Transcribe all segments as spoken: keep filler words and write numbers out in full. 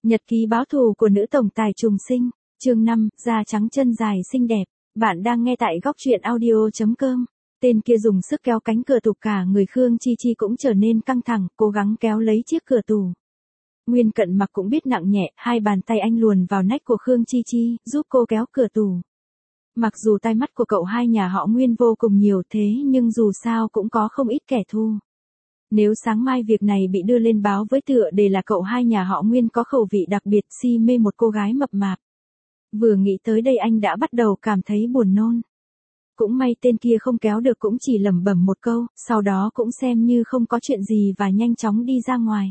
Nhật ký báo thù của nữ tổng tài trùng sinh, chương năm, da trắng chân dài xinh đẹp. Bạn đang nghe tại góc truyện audio chấm com. Tên kia dùng sức kéo cánh cửa tủ, cả người Khương Chi Chi cũng trở nên căng thẳng, cố gắng kéo lấy chiếc cửa tủ. Nguyên Cận Mặc cũng biết nặng nhẹ, hai bàn tay anh luồn vào nách của Khương Chi Chi, giúp cô kéo cửa tủ. Mặc dù tai mắt của cậu hai nhà họ Nguyên vô cùng nhiều thế nhưng dù sao cũng có không ít kẻ thù. Nếu sáng mai việc này bị đưa lên báo với tựa đề là cậu hai nhà họ Nguyên có khẩu vị đặc biệt si mê một cô gái mập mạp. Vừa nghĩ tới đây anh đã bắt đầu cảm thấy buồn nôn. Cũng may tên kia không kéo được, cũng chỉ lẩm bẩm một câu, sau đó cũng xem như không có chuyện gì và nhanh chóng đi ra ngoài.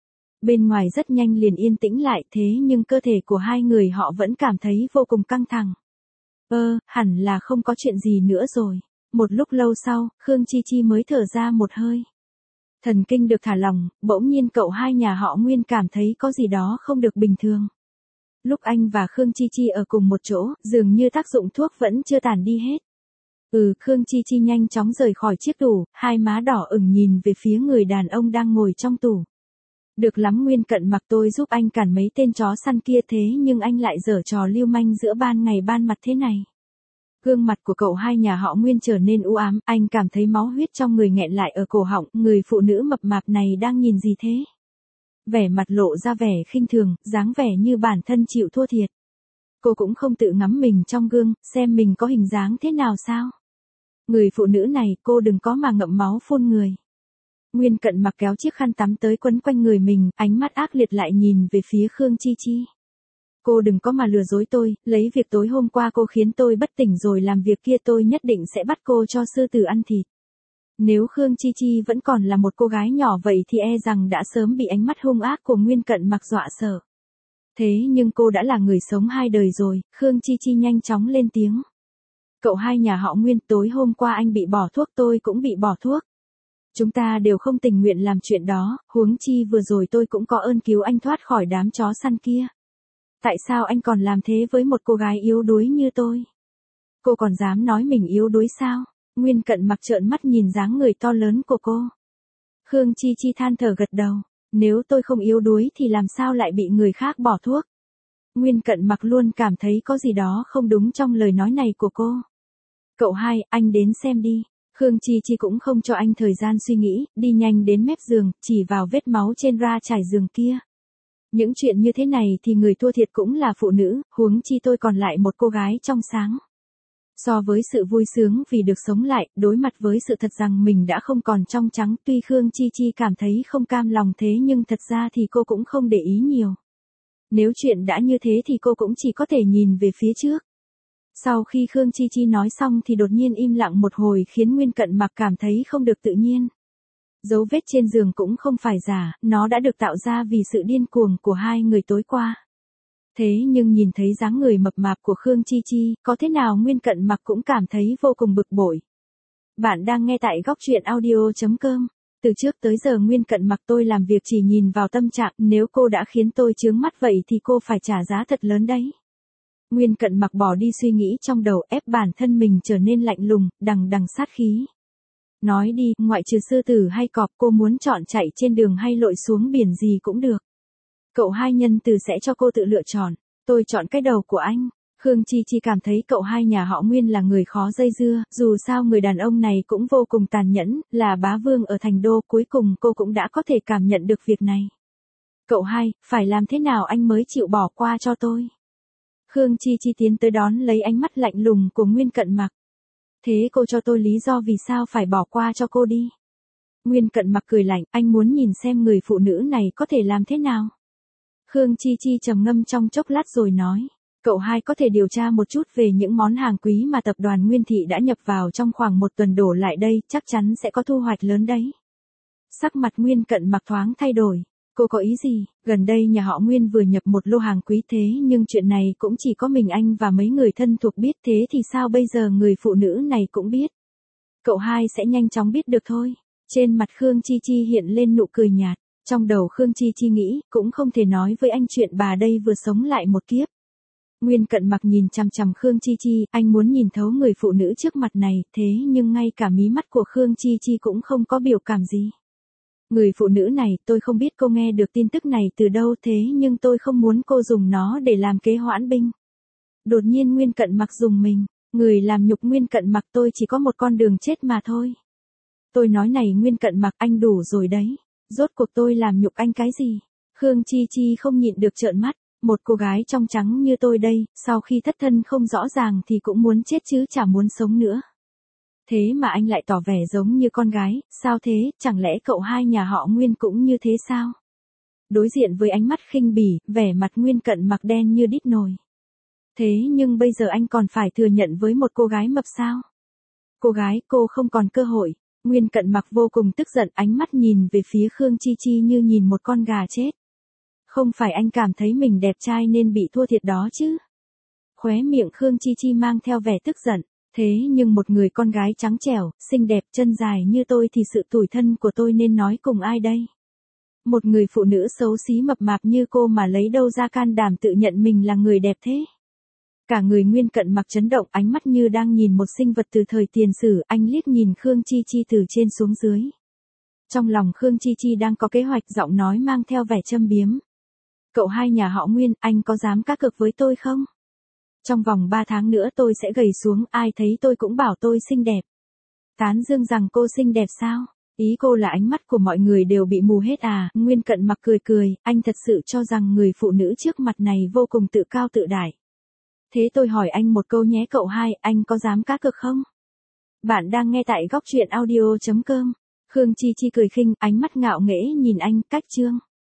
Bên ngoài rất nhanh liền yên tĩnh lại, thế nhưng cơ thể của hai người họ vẫn cảm thấy vô cùng căng thẳng. Ơ, hẳn là không có chuyện gì nữa rồi. Một lúc lâu sau, Khương Chi Chi mới thở ra một hơi. Thần kinh được thả lỏng, bỗng nhiên cậu hai nhà họ Nguyên cảm thấy có gì đó không được bình thường. Lúc anh và Khương Chi Chi ở cùng một chỗ, dường như tác dụng thuốc vẫn chưa tàn đi hết. Ừ, Khương Chi Chi nhanh chóng rời khỏi chiếc tủ, hai má đỏ ửng nhìn về phía người đàn ông đang ngồi trong tủ. Được lắm Nguyên Cận Mặc, tôi giúp anh cản mấy tên chó săn kia thế nhưng anh lại giở trò lưu manh giữa ban ngày ban mặt thế này. Gương mặt của cậu hai nhà họ Nguyên trở nên u ám, anh cảm thấy máu huyết trong người nghẹn lại ở cổ họng, người phụ nữ mập mạp này đang nhìn gì thế? Vẻ mặt lộ ra vẻ khinh thường, dáng vẻ như bản thân chịu thua thiệt. Cô cũng không tự ngắm mình trong gương, xem mình có hình dáng thế nào sao? Người phụ nữ này, cô đừng có mà ngậm máu phun người. Nguyên Cận Mặc kéo chiếc khăn tắm tới quấn quanh người mình, ánh mắt ác liệt lại nhìn về phía Khương Chi Chi. Cô đừng có mà lừa dối tôi, lấy việc tối hôm qua cô khiến tôi bất tỉnh rồi làm việc kia tôi nhất định sẽ bắt cô cho sư tử ăn thịt. Nếu Khương Chi Chi vẫn còn là một cô gái nhỏ vậy thì e rằng đã sớm bị ánh mắt hung ác của Nguyên Cận Mặc dọa sợ. Thế nhưng cô đã là người sống hai đời rồi, Khương Chi Chi nhanh chóng lên tiếng. Cậu hai nhà họ Nguyên, tối hôm qua anh bị bỏ thuốc, tôi cũng bị bỏ thuốc. Chúng ta đều không tình nguyện làm chuyện đó, huống chi vừa rồi tôi cũng có ơn cứu anh thoát khỏi đám chó săn kia. Tại sao anh còn làm thế với một cô gái yếu đuối như tôi? Cô còn dám nói mình yếu đuối sao? Nguyên Cận Mặc trợn mắt nhìn dáng người to lớn của cô. Khương Chi Chi than thở gật đầu. Nếu tôi không yếu đuối thì làm sao lại bị người khác bỏ thuốc? Nguyên Cận Mặc luôn cảm thấy có gì đó không đúng trong lời nói này của cô. Cậu hai, anh đến xem đi. Khương Chi Chi cũng không cho anh thời gian suy nghĩ, đi nhanh đến mép giường, chỉ vào vết máu trên ra trải giường kia. Những chuyện như thế này thì người thua thiệt cũng là phụ nữ, huống chi tôi còn lại một cô gái trong sáng. So với sự vui sướng vì được sống lại, đối mặt với sự thật rằng mình đã không còn trong trắng, tuy Khương Chi Chi cảm thấy không cam lòng thế nhưng thật ra thì cô cũng không để ý nhiều. Nếu chuyện đã như thế thì cô cũng chỉ có thể nhìn về phía trước. Sau khi Khương Chi Chi nói xong thì đột nhiên im lặng một hồi khiến Nguyên Cận Mặc cảm thấy không được tự nhiên. Dấu vết trên giường cũng không phải giả, nó đã được tạo ra vì sự điên cuồng của hai người tối qua. Thế nhưng nhìn thấy dáng người mập mạp của Khương Chi Chi, có thế nào Nguyên Cận Mặc cũng cảm thấy vô cùng bực bội. Bạn đang nghe tại góc truyện audio chấm com. Từ trước tới giờ Nguyên Cận Mặc tôi làm việc chỉ nhìn vào tâm trạng, nếu cô đã khiến tôi chướng mắt vậy thì cô phải trả giá thật lớn đấy. Nguyên Cận Mặc bỏ đi suy nghĩ trong đầu, ép bản thân mình trở nên lạnh lùng, đằng đằng sát khí. Nói đi, ngoại trừ sư tử hay cọp, cô muốn chọn chạy trên đường hay lội xuống biển gì cũng được. Cậu hai nhân từ sẽ cho cô tự lựa chọn, tôi chọn cái đầu của anh. Khương Chi Chi cảm thấy cậu hai nhà họ Nguyên là người khó dây dưa, dù sao người đàn ông này cũng vô cùng tàn nhẫn, là bá vương ở thành đô, cuối cùng cô cũng đã có thể cảm nhận được việc này. Cậu hai, phải làm thế nào anh mới chịu bỏ qua cho tôi? Khương Chi Chi tiến tới đón lấy ánh mắt lạnh lùng của Nguyên Cận Mặc. Thế cô cho tôi lý do vì sao phải bỏ qua cho cô đi. Nguyên Cận Mặc cười lạnh, anh muốn nhìn xem người phụ nữ này có thể làm thế nào. Khương Chi Chi trầm ngâm trong chốc lát rồi nói, cậu hai có thể điều tra một chút về những món hàng quý mà tập đoàn Nguyên Thị đã nhập vào trong khoảng một tuần đổ lại đây, chắc chắn sẽ có thu hoạch lớn đấy. Sắc mặt Nguyên Cận Mặc thoáng thay đổi. Cô có ý gì? Gần đây nhà họ Nguyên vừa nhập một lô hàng quý thế nhưng chuyện này cũng chỉ có mình anh và mấy người thân thuộc biết, thế thì sao bây giờ người phụ nữ này cũng biết? Cậu hai sẽ nhanh chóng biết được thôi. Trên mặt Khương Chi Chi hiện lên nụ cười nhạt. Trong đầu Khương Chi Chi nghĩ, cũng không thể nói với anh chuyện bà đây vừa sống lại một kiếp. Nguyên Cận Mặc nhìn chằm chằm Khương Chi Chi, anh muốn nhìn thấu người phụ nữ trước mặt này, thế nhưng ngay cả mí mắt của Khương Chi Chi cũng không có biểu cảm gì. Người phụ nữ này, tôi không biết cô nghe được tin tức này từ đâu thế nhưng tôi không muốn cô dùng nó để làm kế hoãn binh. Đột nhiên Nguyên Cận Mặc dùng mình, người làm nhục Nguyên Cận Mặc tôi chỉ có một con đường chết mà thôi. Tôi nói này Nguyên Cận Mặc anh đủ rồi đấy, rốt cuộc tôi làm nhục anh cái gì? Khương Chi Chi không nhịn được trợn mắt, một cô gái trong trắng như tôi đây, sau khi thất thân không rõ ràng thì cũng muốn chết chứ chả muốn sống nữa. Thế mà anh lại tỏ vẻ giống như con gái, sao thế, chẳng lẽ cậu hai nhà họ Nguyên cũng như thế sao? Đối diện với ánh mắt khinh bỉ, vẻ mặt Nguyên Cận Mặc đen như đít nồi. Thế nhưng bây giờ anh còn phải thừa nhận với một cô gái mập sao? Cô gái, cô không còn cơ hội. Nguyên Cận Mặc vô cùng tức giận, ánh mắt nhìn về phía Khương Chi Chi như nhìn một con gà chết. Không phải anh cảm thấy mình đẹp trai nên bị thua thiệt đó chứ? Khóe miệng Khương Chi Chi mang theo vẻ tức giận. Thế nhưng một người con gái trắng trẻo, xinh đẹp, chân dài như tôi thì sự tủi thân của tôi nên nói cùng ai đây? Một người phụ nữ xấu xí mập mạp như cô mà lấy đâu ra can đảm tự nhận mình là người đẹp thế? Cả người Nguyên Cận Mặc chấn động, ánh mắt như đang nhìn một sinh vật từ thời tiền sử, anh liếc nhìn Khương Chi Chi từ trên xuống dưới. Trong lòng Khương Chi Chi đang có kế hoạch, giọng nói mang theo vẻ châm biếm. Cậu hai nhà họ Nguyên, anh có dám cá cược với tôi không? Trong vòng ba tháng nữa tôi sẽ gầy xuống, ai thấy tôi cũng bảo tôi xinh đẹp. Tán dương rằng cô xinh đẹp sao? Ý cô là ánh mắt của mọi người đều bị mù hết à? Nguyên Cận Mặc cười cười, anh thật sự cho rằng người phụ nữ trước mặt này vô cùng tự cao tự đại. Thế tôi hỏi anh một câu nhé cậu hai, anh có dám cá cược không? Bạn đang nghe tại góc truyện audio chấm com. Khương Chi Chi cười khinh, ánh mắt ngạo nghễ nhìn anh, cách chương.